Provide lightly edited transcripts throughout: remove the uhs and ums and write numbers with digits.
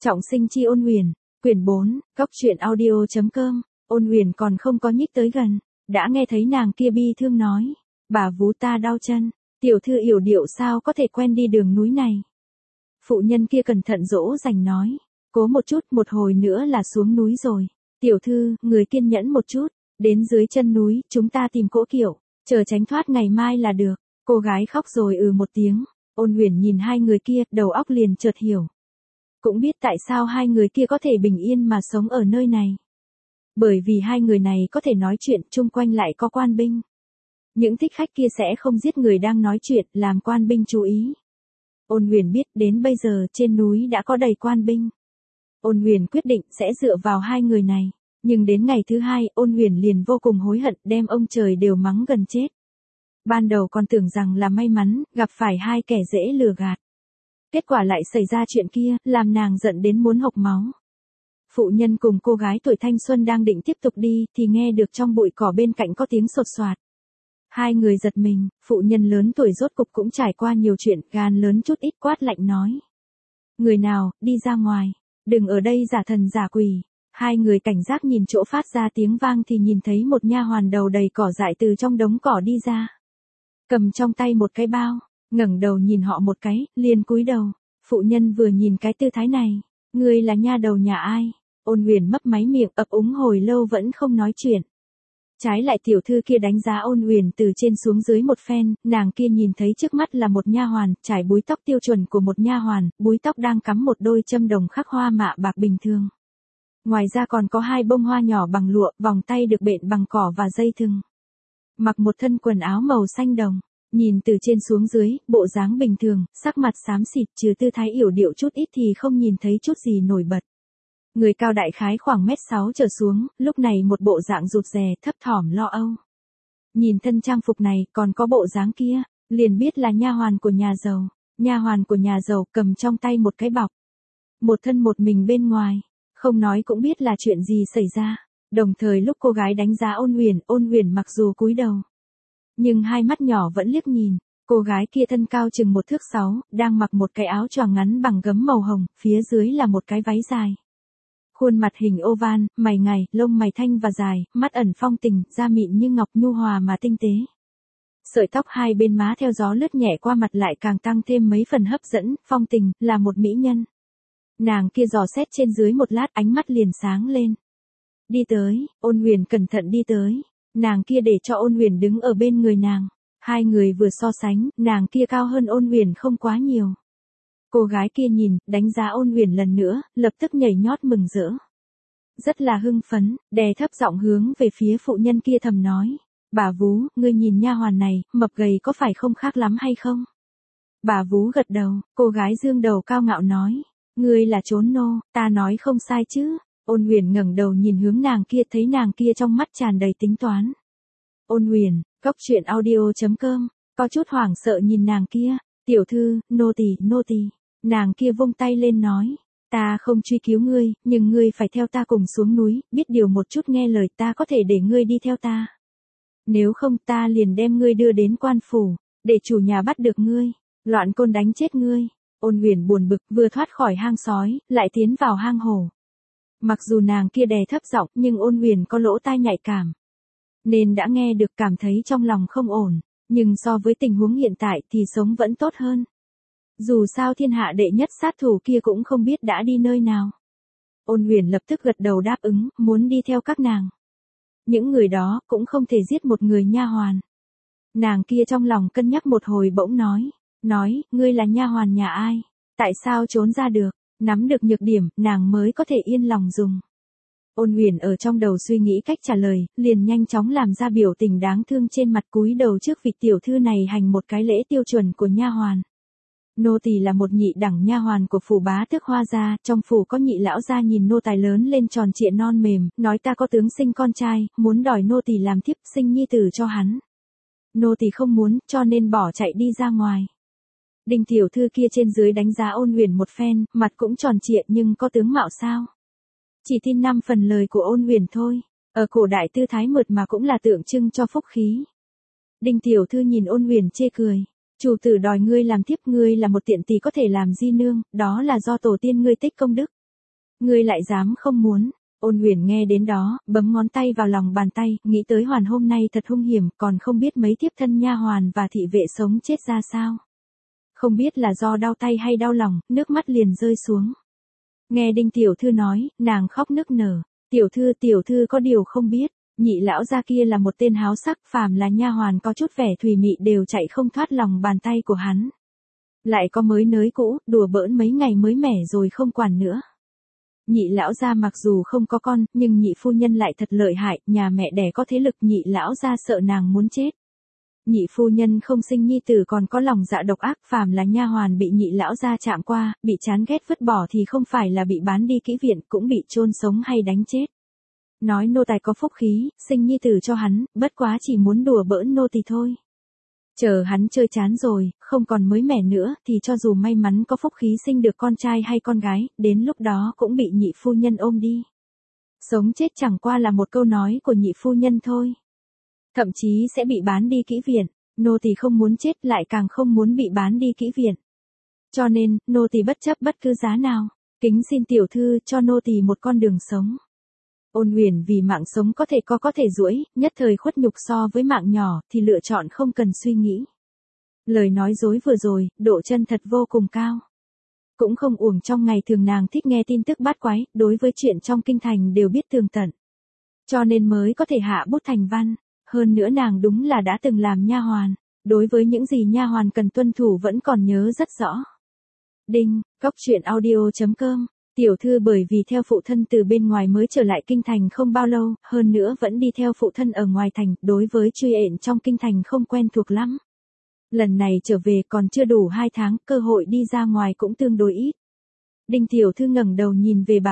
Trọng sinh chi Ôn Huyền, quyển 4, góc truyện audio.com. Ôn Huyền còn không có nhích tới gần, đã nghe thấy nàng kia bi thương nói, bà vú ta đau chân, tiểu thư yểu điệu sao có thể quen đi đường núi này. Phụ nhân kia cẩn thận dỗ dành nói, cố một chút, một hồi nữa là xuống núi rồi. Tiểu thư, người kiên nhẫn một chút, đến dưới chân núi, chúng ta tìm cỗ kiệu, chờ tránh thoát ngày mai là được. Cô gái khóc rồi một tiếng. Ôn Huyền nhìn hai người kia, đầu óc liền chợt hiểu. Cũng biết tại sao hai người kia có thể bình yên mà sống ở nơi này. Bởi vì hai người này có thể nói chuyện, chung quanh lại có quan binh. Những thích khách kia sẽ không giết người đang nói chuyện, làm quan binh chú ý. Ôn Huyền biết đến bây giờ trên núi đã có đầy quan binh. Ôn Huyền quyết định sẽ dựa vào hai người này. Nhưng đến ngày thứ hai, Ôn Huyền liền vô cùng hối hận, đem ông trời đều mắng gần chết. Ban đầu còn tưởng rằng là may mắn, gặp phải hai kẻ dễ lừa gạt. Kết quả lại xảy ra chuyện kia, làm nàng giận đến muốn hộc máu. Phụ nhân cùng cô gái tuổi thanh xuân đang định tiếp tục đi, thì nghe được trong bụi cỏ bên cạnh có tiếng sột soạt. Hai người giật mình, phụ nhân lớn tuổi rốt cục cũng trải qua nhiều chuyện, gan lớn chút ít quát lạnh nói. Người nào, đi ra ngoài, đừng ở đây giả thần giả quỷ. Hai người cảnh giác nhìn chỗ phát ra tiếng vang thì nhìn thấy một nha hoàn đầu đầy cỏ dại từ trong đống cỏ đi ra. Cầm trong tay một cái bao, ngẩng đầu nhìn họ một cái, liền cúi đầu. Phụ nhân vừa nhìn cái tư thái này, ngươi là nha đầu nhà ai? Ôn Huyền mấp máy miệng ấp úng hồi lâu vẫn không nói chuyện. Trái lại tiểu thư kia đánh giá Ôn Huyền từ trên xuống dưới một phen, nàng kia nhìn thấy trước mắt là một nha hoàn, trải búi tóc tiêu chuẩn của một nha hoàn, búi tóc đang cắm một đôi châm đồng khắc hoa mạ bạc bình thường. Ngoài ra còn có hai bông hoa nhỏ bằng lụa, vòng tay được bện bằng cỏ và dây thừng. Mặc một thân quần áo màu xanh đồng, nhìn từ trên xuống dưới, bộ dáng bình thường, sắc mặt xám xịt, trừ tư thái yểu điệu chút ít thì không nhìn thấy chút gì nổi bật. Người cao đại khái khoảng 1m6 trở xuống, lúc này một bộ dạng rụt rè, thấp thỏm lo âu. Nhìn thân trang phục này, còn có bộ dáng kia, liền biết là nha hoàn của nhà giàu. Nha hoàn của nhà giàu cầm trong tay một cái bọc. Một thân một mình bên ngoài, không nói cũng biết là chuyện gì xảy ra. Đồng thời lúc cô gái đánh giá Ôn Huyền mặc dù cúi đầu, nhưng hai mắt nhỏ vẫn liếc nhìn. Cô gái kia thân cao chừng 1 thước 6, đang mặc một cái áo choàng ngắn bằng gấm màu hồng, phía dưới là một cái váy dài. Khuôn mặt hình oval, mày ngài, lông mày thanh và dài, mắt ẩn phong tình, da mịn như ngọc nhu hòa mà tinh tế. Sợi tóc hai bên má theo gió lướt nhẹ qua mặt lại càng tăng thêm mấy phần hấp dẫn, phong tình, là một mỹ nhân. Nàng kia dò xét trên dưới một lát, ánh mắt liền sáng lên. Đi tới, Ôn Huyền cẩn thận đi tới. Nàng kia để cho Ôn Huyền đứng ở bên người nàng. Hai người vừa so sánh, nàng kia cao hơn Ôn Huyền không quá nhiều. Cô gái kia nhìn, đánh giá Ôn Huyền lần nữa, lập tức nhảy nhót mừng rỡ. Rất là hưng phấn, đè thấp giọng hướng về phía phụ nhân kia thầm nói. Bà vú, ngươi nhìn nha hoàn này, mập gầy có phải không khác lắm hay không? Bà vú gật đầu, cô gái dương đầu cao ngạo nói. Ngươi là trốn nô, ta nói không sai chứ. Ôn Huyền ngẩng đầu nhìn hướng nàng kia, thấy nàng kia trong mắt tràn đầy tính toán. Ôn Huyền, góc truyện audio.com, có chút hoảng sợ nhìn nàng kia. Tiểu thư, nô tỳ. Nàng kia vung tay lên nói. Ta không truy cứu ngươi, nhưng ngươi phải theo ta cùng xuống núi, biết điều một chút nghe lời ta có thể để ngươi đi theo ta. Nếu không ta liền đem ngươi đưa đến quan phủ, để chủ nhà bắt được ngươi, loạn côn đánh chết ngươi. Ôn Huyền buồn bực, vừa thoát khỏi hang sói, lại tiến vào hang hổ. Mặc dù nàng kia đè thấp giọng, nhưng Ôn Huyền có lỗ tai nhạy cảm, nên đã nghe được, cảm thấy trong lòng không ổn, nhưng so với tình huống hiện tại thì sống vẫn tốt hơn. Dù sao thiên hạ đệ nhất sát thủ kia cũng không biết đã đi nơi nào. Ôn Huyền lập tức gật đầu đáp ứng, muốn đi theo các nàng. Những người đó cũng không thể giết một người nha hoàn. Nàng kia trong lòng cân nhắc một hồi bỗng nói, ngươi là nha hoàn nhà ai? Tại sao trốn ra được? Nắm được nhược điểm, nàng mới có thể yên lòng dùng. Ôn Huyền ở trong đầu suy nghĩ cách trả lời, liền nhanh chóng làm ra biểu tình đáng thương trên mặt, cúi đầu trước vị tiểu thư này hành một cái lễ tiêu chuẩn của nha hoàn. Nô tỳ là một nhị đẳng nha hoàn của phủ bá tước Hoa gia, trong phủ có nhị lão gia nhìn nô tài lớn lên tròn trịa non mềm, nói ta có tướng sinh con trai, muốn đòi nô tỳ làm thiếp, sinh nhi tử cho hắn. Nô tỳ không muốn, cho nên bỏ chạy đi ra ngoài. Đinh tiểu thư kia trên dưới đánh giá Ôn Huyền một phen, mặt cũng tròn trịa nhưng có tướng mạo sao? Chỉ tin 5 phần lời của Ôn Huyền thôi. Ở cổ đại tư thái mượt mà cũng là tượng trưng cho phúc khí. Đinh tiểu thư nhìn Ôn Huyền chê cười. Chủ tử đòi ngươi làm thiếp, ngươi là một tiện tỳ có thể làm di nương, đó là do tổ tiên ngươi tích công đức. Ngươi lại dám không muốn. Ôn Huyền nghe đến đó, bấm ngón tay vào lòng bàn tay, nghĩ tới Hoàn hôm nay thật hung hiểm, còn không biết mấy tiếp thân nha hoàn và thị vệ sống chết ra sao. Không biết là do đau tay hay đau lòng, nước mắt liền rơi xuống. Nghe Đinh tiểu thư nói, nàng khóc nức nở. Tiểu thư có điều không biết, nhị lão gia kia là một tên háo sắc, phàm là nha hoàn có chút vẻ thùy mị đều chạy không thoát lòng bàn tay của hắn. Lại có mới nới cũ, đùa bỡn mấy ngày mới mẻ rồi không quản nữa. Nhị lão gia mặc dù không có con, nhưng nhị phu nhân lại thật lợi hại, nhà mẹ đẻ có thế lực, nhị lão gia sợ nàng muốn chết. Nhị phu nhân không sinh nhi tử còn có lòng dạ độc ác, phàm là nha hoàn bị nhị lão gia chạm qua, bị chán ghét vứt bỏ thì không phải là bị bán đi kỹ viện, cũng bị chôn sống hay đánh chết. Nói nô tài có phúc khí, sinh nhi tử cho hắn, bất quá chỉ muốn đùa bỡn nô tỳ thôi. Chờ hắn chơi chán rồi, không còn mới mẻ nữa, thì cho dù may mắn có phúc khí sinh được con trai hay con gái, đến lúc đó cũng bị nhị phu nhân ôm đi. Sống chết chẳng qua là một câu nói của nhị phu nhân thôi. Thậm chí sẽ bị bán đi kỹ viện, nô tỳ không muốn chết, lại càng không muốn bị bán đi kỹ viện. Cho nên, nô tỳ bất chấp bất cứ giá nào, kính xin tiểu thư cho nô tỳ một con đường sống. Ôn Huyền vì mạng sống có thể duỗi, nhất thời khuất nhục so với mạng nhỏ thì lựa chọn không cần suy nghĩ. Lời nói dối vừa rồi, độ chân thật vô cùng cao. Cũng không uổng trong ngày thường nàng thích nghe tin tức bát quái, đối với chuyện trong kinh thành đều biết tường tận. Cho nên mới có thể hạ bút thành văn, hơn nữa nàng đúng là đã từng làm nha hoàn, đối với những gì nha hoàn cần tuân thủ vẫn còn nhớ rất rõ. Đinh, góc truyện audio.com. Tiểu thư bởi vì theo phụ thân từ bên ngoài mới trở lại kinh thành không bao lâu, hơn nữa vẫn đi theo phụ thân ở ngoài thành, đối với truy ện trong kinh thành không quen thuộc lắm. Lần này trở về còn chưa đủ 2 tháng, cơ hội đi ra ngoài cũng tương đối ít. Đinh tiểu thư ngẩng đầu nhìn về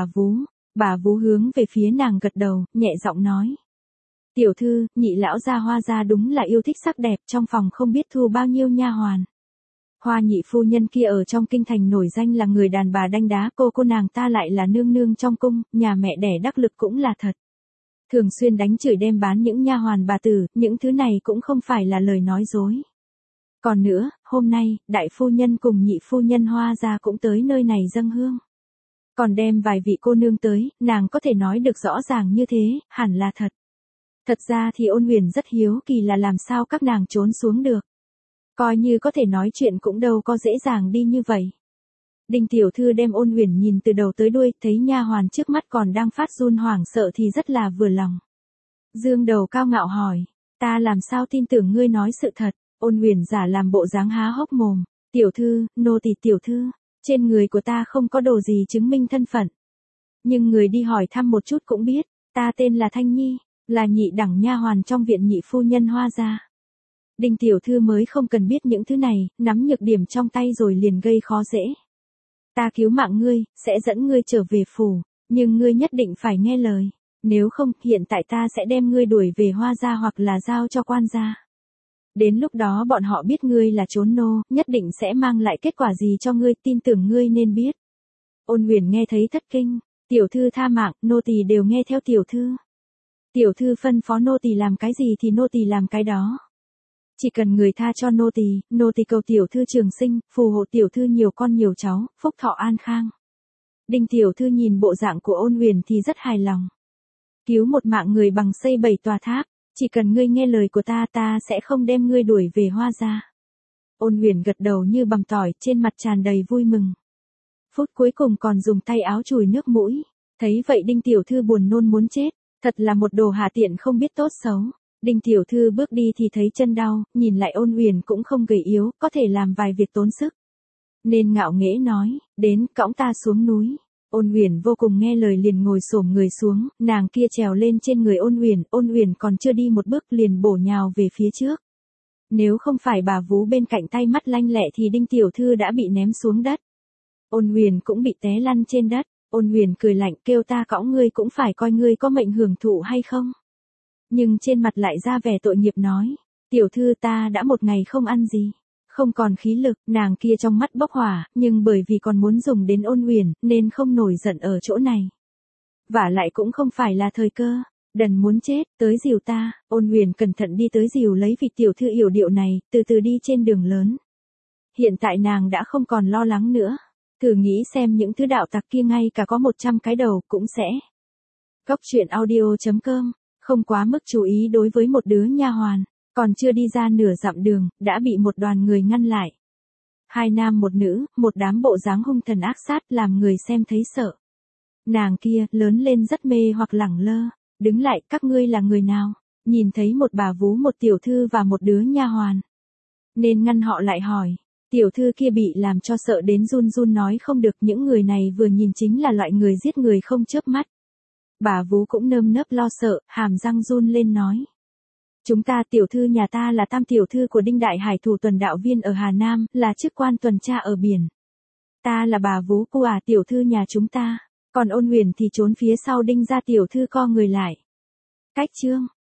bà Vú hướng về phía nàng gật đầu, nhẹ giọng nói. Tiểu thư, nhị lão gia Hoa gia đúng là yêu thích sắc đẹp, trong phòng không biết thu bao nhiêu nha hoàn. Hoa nhị phu nhân kia ở trong kinh thành nổi danh là người đàn bà đanh đá, cô nàng ta lại là nương nương trong cung, nhà mẹ đẻ đắc lực cũng là thật. Thường xuyên đánh chửi đem bán những nha hoàn bà tử, những thứ này cũng không phải là lời nói dối. Còn nữa, hôm nay, đại phu nhân cùng nhị phu nhân Hoa gia cũng tới nơi này dâng hương. Còn đem vài vị cô nương tới, nàng có thể nói được rõ ràng như thế, hẳn là thật. Thật ra thì Ôn Huyền rất hiếu kỳ là làm sao các nàng trốn xuống được. Coi như có thể nói chuyện cũng đâu có dễ dàng đi như vậy. Đinh tiểu thư đem Ôn Huyền nhìn từ đầu tới đuôi, thấy nha hoàn trước mắt còn đang phát run hoảng sợ thì rất là vừa lòng. Dương đầu cao ngạo hỏi, ta làm sao tin tưởng ngươi nói sự thật. Ôn Huyền giả làm bộ dáng há hốc mồm, tiểu thư, nô tỳ tiểu thư, trên người của ta không có đồ gì chứng minh thân phận. Nhưng người đi hỏi thăm một chút cũng biết, ta tên là Thanh Nhi, là nhị đẳng nha hoàn trong viện nhị phu nhân Hoa gia. Đinh tiểu thư mới không cần biết những thứ này, nắm nhược điểm trong tay rồi liền gây khó dễ. Ta cứu mạng ngươi, sẽ dẫn ngươi trở về phủ, nhưng ngươi nhất định phải nghe lời, nếu không, hiện tại ta sẽ đem ngươi đuổi về Hoa gia hoặc là giao cho quan gia. Đến lúc đó bọn họ biết ngươi là trốn nô, nhất định sẽ mang lại kết quả gì cho ngươi, tin tưởng ngươi nên biết. Ôn Huyền nghe thấy thất kinh, tiểu thư tha mạng, nô tỳ đều nghe theo tiểu thư. Tiểu thư phân phó nô tỳ làm cái gì thì nô tỳ làm cái đó. Chỉ cần người tha cho nô tỳ cầu tiểu thư trường sinh, phù hộ tiểu thư nhiều con nhiều cháu, phúc thọ an khang. Đinh tiểu thư nhìn bộ dạng của Ôn Huyền thì rất hài lòng. Cứu một mạng người bằng xây 7 tòa tháp, chỉ cần ngươi nghe lời của ta sẽ không đem ngươi đuổi về Hoa gia. Ôn Huyền gật đầu như bằm tỏi, trên mặt tràn đầy vui mừng. Phút cuối cùng còn dùng tay áo chùi nước mũi, thấy vậy Đinh tiểu thư buồn nôn muốn chết, thật là một đồ hạ tiện không biết tốt xấu. Đinh tiểu thư bước đi thì thấy chân đau, nhìn lại Ôn Huyền cũng không gầy yếu, có thể làm vài việc tốn sức. Nên ngạo nghễ nói, đến, cõng ta xuống núi. Ôn Huyền vô cùng nghe lời liền ngồi xổm người xuống, nàng kia trèo lên trên người Ôn Huyền còn chưa đi một bước liền bổ nhào về phía trước. Nếu không phải bà Vú bên cạnh tay mắt lanh lẹ thì Đinh tiểu thư đã bị ném xuống đất. Ôn Huyền cũng bị té lăn trên đất, Ôn Huyền cười lạnh kêu ta cõng ngươi cũng phải coi ngươi có mệnh hưởng thụ hay không. Nhưng trên mặt lại ra vẻ tội nghiệp nói, tiểu thư ta đã một ngày không ăn gì, không còn khí lực, nàng kia trong mắt bốc hỏa, nhưng bởi vì còn muốn dùng đến Ôn Huyền, nên không nổi giận ở chỗ này. Vả lại cũng không phải là thời cơ, đần muốn chết, tới dìu ta. Ôn Huyền cẩn thận đi tới dìu lấy vị tiểu thư yểu điệu này, từ từ đi trên đường lớn. Hiện tại nàng đã không còn lo lắng nữa. Thử nghĩ xem những thứ đạo tặc kia ngay cả có 100 cái đầu cũng sẽ. Góc truyện audio.com, không quá mức chú ý đối với một đứa nha hoàn, còn chưa đi ra nửa dặm đường, đã bị một đoàn người ngăn lại. Hai nam một nữ, một đám bộ dáng hung thần ác sát làm người xem thấy sợ. Nàng kia, lớn lên rất mê hoặc lẳng lơ, đứng lại, các ngươi là người nào? Nhìn thấy một bà vú, một tiểu thư và một đứa nha hoàn. Nên ngăn họ lại hỏi. Tiểu thư kia bị làm cho sợ đến run run nói không được, những người này vừa nhìn chính là loại người giết người không chớp mắt. Bà vú cũng nơm nớp lo sợ, hàm răng run lên nói. Chúng ta, tiểu thư nhà ta là tam tiểu thư của Đinh Đại Hải, thủ tuần đạo viên ở Hà Nam, là chức quan tuần tra ở biển. Ta là bà vú của tiểu thư nhà chúng ta, còn Ôn Huyền thì trốn phía sau Đinh gia. Tiểu thư co người lại. Cách chương.